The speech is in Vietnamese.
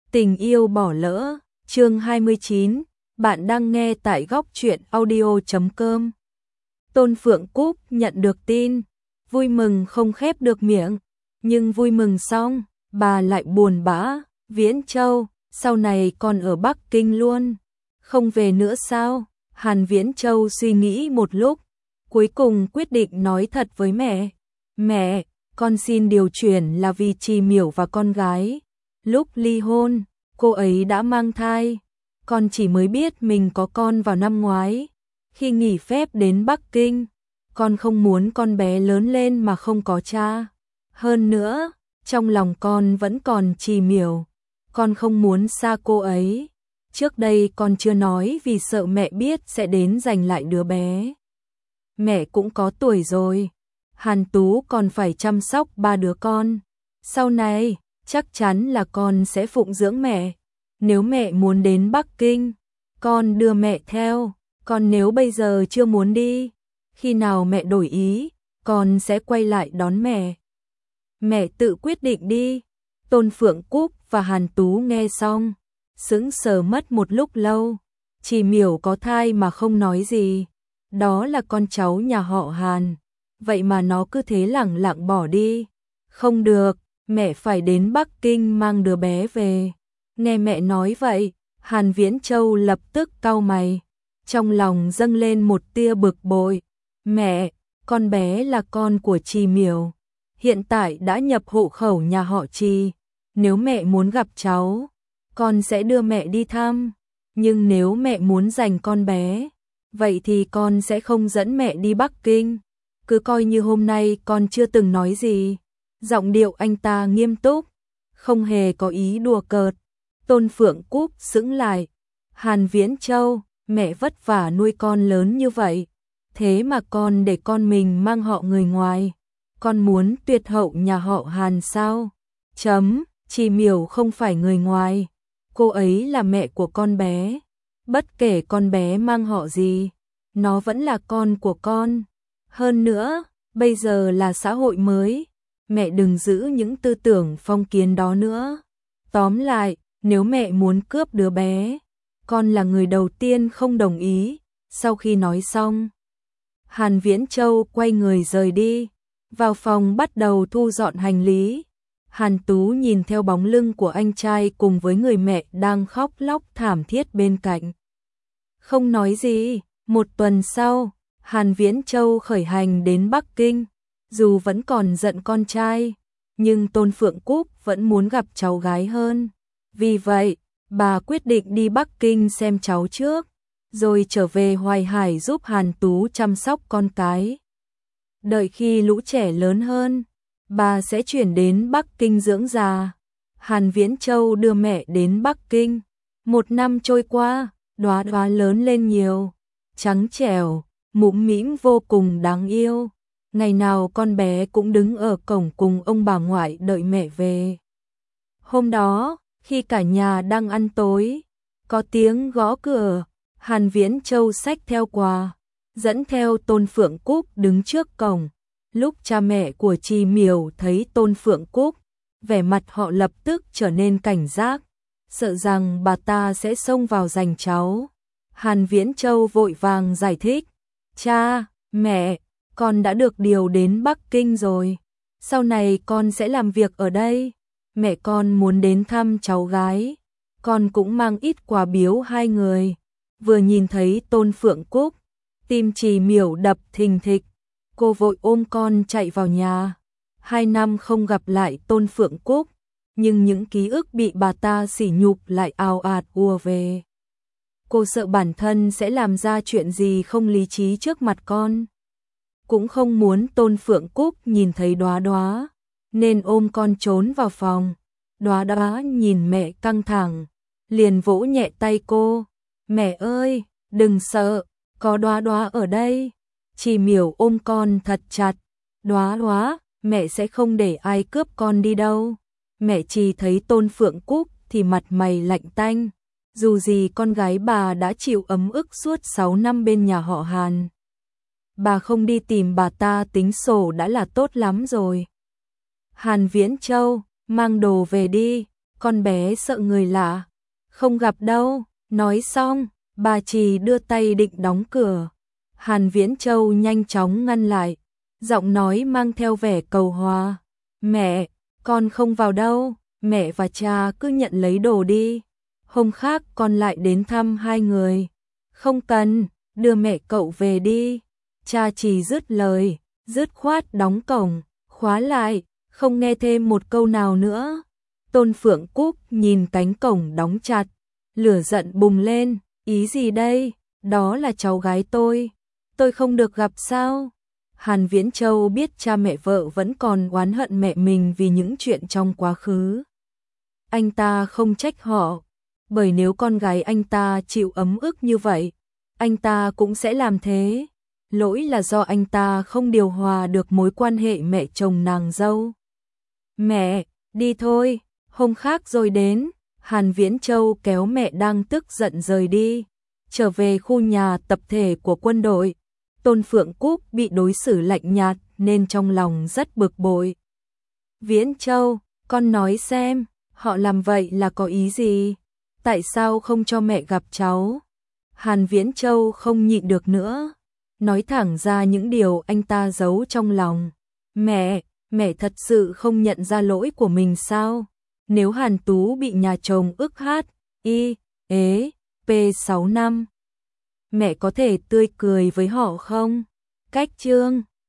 Tình yêu bỏ lỡ, chương 29, bạn đang nghe tại góc truyện audio.com. Tôn Phượng Cúc nhận được tin, vui mừng không khép được miệng, nhưng vui mừng xong, bà lại buồn bã, Viễn Châu, sau này còn ở Bắc Kinh luôn, không về nữa sao? Hàn Viễn Châu suy nghĩ một lúc, cuối cùng quyết định nói thật với mẹ. Mẹ, con xin điều chuyển là vì Trì Miểu và con gái. Lúc ly hôn, cô ấy đã mang thai. Con chỉ mới biết mình có con vào năm ngoái. Khi nghỉ phép đến Bắc Kinh, con không muốn con bé lớn lên mà không có cha. Hơn nữa, trong lòng con vẫn còn Trì Miểu. Con không muốn xa cô ấy. Trước đây con chưa nói vì sợ mẹ biết sẽ đến giành lại đứa bé. Mẹ cũng có tuổi rồi. Hàn Tú còn phải chăm sóc 3 đứa con. Sau này, chắc chắn là con sẽ phụng dưỡng mẹ. Nếu mẹ muốn đến Bắc Kinh, con đưa mẹ theo. Còn nếu bây giờ chưa muốn đi, khi nào mẹ đổi ý, con sẽ quay lại đón mẹ. Mẹ tự quyết định đi. Tôn Phượng Cúc và Hàn Tú nghe xong, sững sờ mất một lúc lâu. Trì Miểu có thai mà không nói gì. Đó là con cháu nhà họ Hàn. Vậy mà nó cứ thế lẳng lặng bỏ đi. Không được, mẹ phải đến Bắc Kinh mang đứa bé về. Nghe mẹ nói vậy, Hàn Viễn Châu lập tức cau mày. Trong lòng dâng lên một tia bực bội. Mẹ, con bé là con của Trì Miểu. Hiện tại đã nhập hộ khẩu nhà họ Trì. Nếu mẹ muốn gặp cháu, con sẽ đưa mẹ đi thăm. Nhưng nếu mẹ muốn giành con bé, vậy thì con sẽ không dẫn mẹ đi Bắc Kinh. Cứ coi như hôm nay con chưa từng nói gì. Giọng điệu anh ta nghiêm túc, không hề có ý đùa cợt. Tôn Phượng Cúc sững lại. Hàn Viễn Châu, mẹ vất vả nuôi con lớn như vậy. Thế mà con để con mình mang họ người ngoài. Con muốn tuyệt hậu nhà họ Hàn sao? Trì Miểu không phải người ngoài. Cô ấy là mẹ của con bé. Bất kể con bé mang họ gì, nó vẫn là con của con. Hơn nữa, bây giờ là xã hội mới. Mẹ đừng giữ những tư tưởng phong kiến đó nữa. Tóm lại, nếu mẹ muốn cướp đứa bé, con là người đầu tiên không đồng ý. Sau khi nói xong, Hàn Viễn Châu quay người rời đi, vào phòng bắt đầu thu dọn hành lý. Hàn Tú nhìn theo bóng lưng của anh trai cùng với người mẹ đang khóc lóc thảm thiết bên cạnh. Không nói gì. Một tuần sau, Hàn Viễn Châu khởi hành đến Bắc Kinh. Dù vẫn còn giận con trai, nhưng Tôn Phượng Cúc vẫn muốn gặp cháu gái hơn. Vì vậy, bà quyết định đi Bắc Kinh xem cháu trước, rồi trở về Hoài Hải giúp Hàn Tú chăm sóc con cái. Đợi khi lũ trẻ lớn hơn, bà sẽ chuyển đến Bắc Kinh dưỡng già. Hàn Viễn Châu đưa mẹ đến Bắc Kinh. Một năm trôi qua, Đóa Đóa lớn lên nhiều, trắng trẻo, mũm mĩm vô cùng đáng yêu. Ngày nào con bé cũng đứng ở cổng cùng ông bà ngoại đợi mẹ về. Hôm đó, khi cả nhà đang ăn tối, có tiếng gõ cửa. Hàn Viễn Châu xách theo quà, dẫn theo Tôn Phượng Cúc đứng trước cổng. Lúc cha mẹ của Trì Miểu thấy Tôn Phượng Cúc, vẻ mặt họ lập tức trở nên cảnh giác, sợ rằng bà ta sẽ xông vào giành cháu. Hàn Viễn Châu vội vàng giải thích. Cha, mẹ, con đã được điều đến Bắc Kinh rồi. Sau này con sẽ làm việc ở đây. Mẹ con muốn đến thăm cháu gái. Con cũng mang ít quà biếu hai người. Vừa nhìn thấy Tôn Phượng Cúc, tim Trì Miểu đập thình thịch. Cô vội ôm con chạy vào nhà. 2 năm không gặp lại Tôn Phượng Cúc, nhưng những ký ức bị bà ta sỉ nhục lại ào ạt ùa về. Cô sợ bản thân sẽ làm ra chuyện gì không lý trí trước mặt con. Cũng không muốn Tôn Phượng Cúc nhìn thấy Đóa Đóa, nên ôm con trốn vào phòng. Đóa Đóa nhìn mẹ căng thẳng, liền vỗ nhẹ tay cô. Mẹ ơi, đừng sợ, có Đóa Đóa ở đây. Trì Miểu ôm con thật chặt. Đóa Đóa, mẹ sẽ không để ai cướp con đi đâu. Mẹ Trì thấy Tôn Phượng Cúc thì mặt mày lạnh tanh. Dù gì con gái bà đã chịu ấm ức suốt 6 năm bên nhà họ Hàn. Bà không đi tìm bà ta tính sổ đã là tốt lắm rồi. Hàn Viễn Châu, mang đồ về đi. con bé sợ người lạ, không gặp đâu. Nói xong, bà Trì đưa tay định đóng cửa. Hàn Viễn Châu nhanh chóng ngăn lại, giọng nói mang theo vẻ cầu hòa. Mẹ, con không vào đâu, mẹ và cha cứ nhận lấy đồ đi. Hôm khác con lại đến thăm hai người. Không cần, đưa mẹ cậu về đi. Cha Trì dứt lời, dứt khoát đóng cổng, khóa lại, không nghe thêm một câu nào nữa. Tôn Phượng Cúc nhìn cánh cổng đóng chặt, lửa giận bùng lên, ý gì đây, đó là cháu gái tôi không được gặp sao? Hàn Viễn Châu biết cha mẹ vợ vẫn còn oán hận mẹ mình vì những chuyện trong quá khứ. Anh ta không trách họ, bởi nếu con gái anh ta chịu ấm ức như vậy, anh ta cũng sẽ làm thế. Lỗi là do anh ta không điều hòa được mối quan hệ mẹ chồng nàng dâu. Mẹ, đi thôi, hôm khác rồi đến. Hàn Viễn Châu kéo mẹ đang tức giận rời đi, trở về khu nhà tập thể của quân đội. Tôn Phượng Cúc bị đối xử lạnh nhạt nên trong lòng rất bực bội. Viễn Châu, con nói xem, họ làm vậy là có ý gì? Tại sao không cho mẹ gặp cháu? Hàn Viễn Châu không nhịn được nữa, nói thẳng ra những điều anh ta giấu trong lòng. Mẹ thật sự không nhận ra lỗi của mình sao? Nếu Hàn Tú bị nhà chồng ức P6 năm, mẹ có thể tươi cười với họ không? Cách chương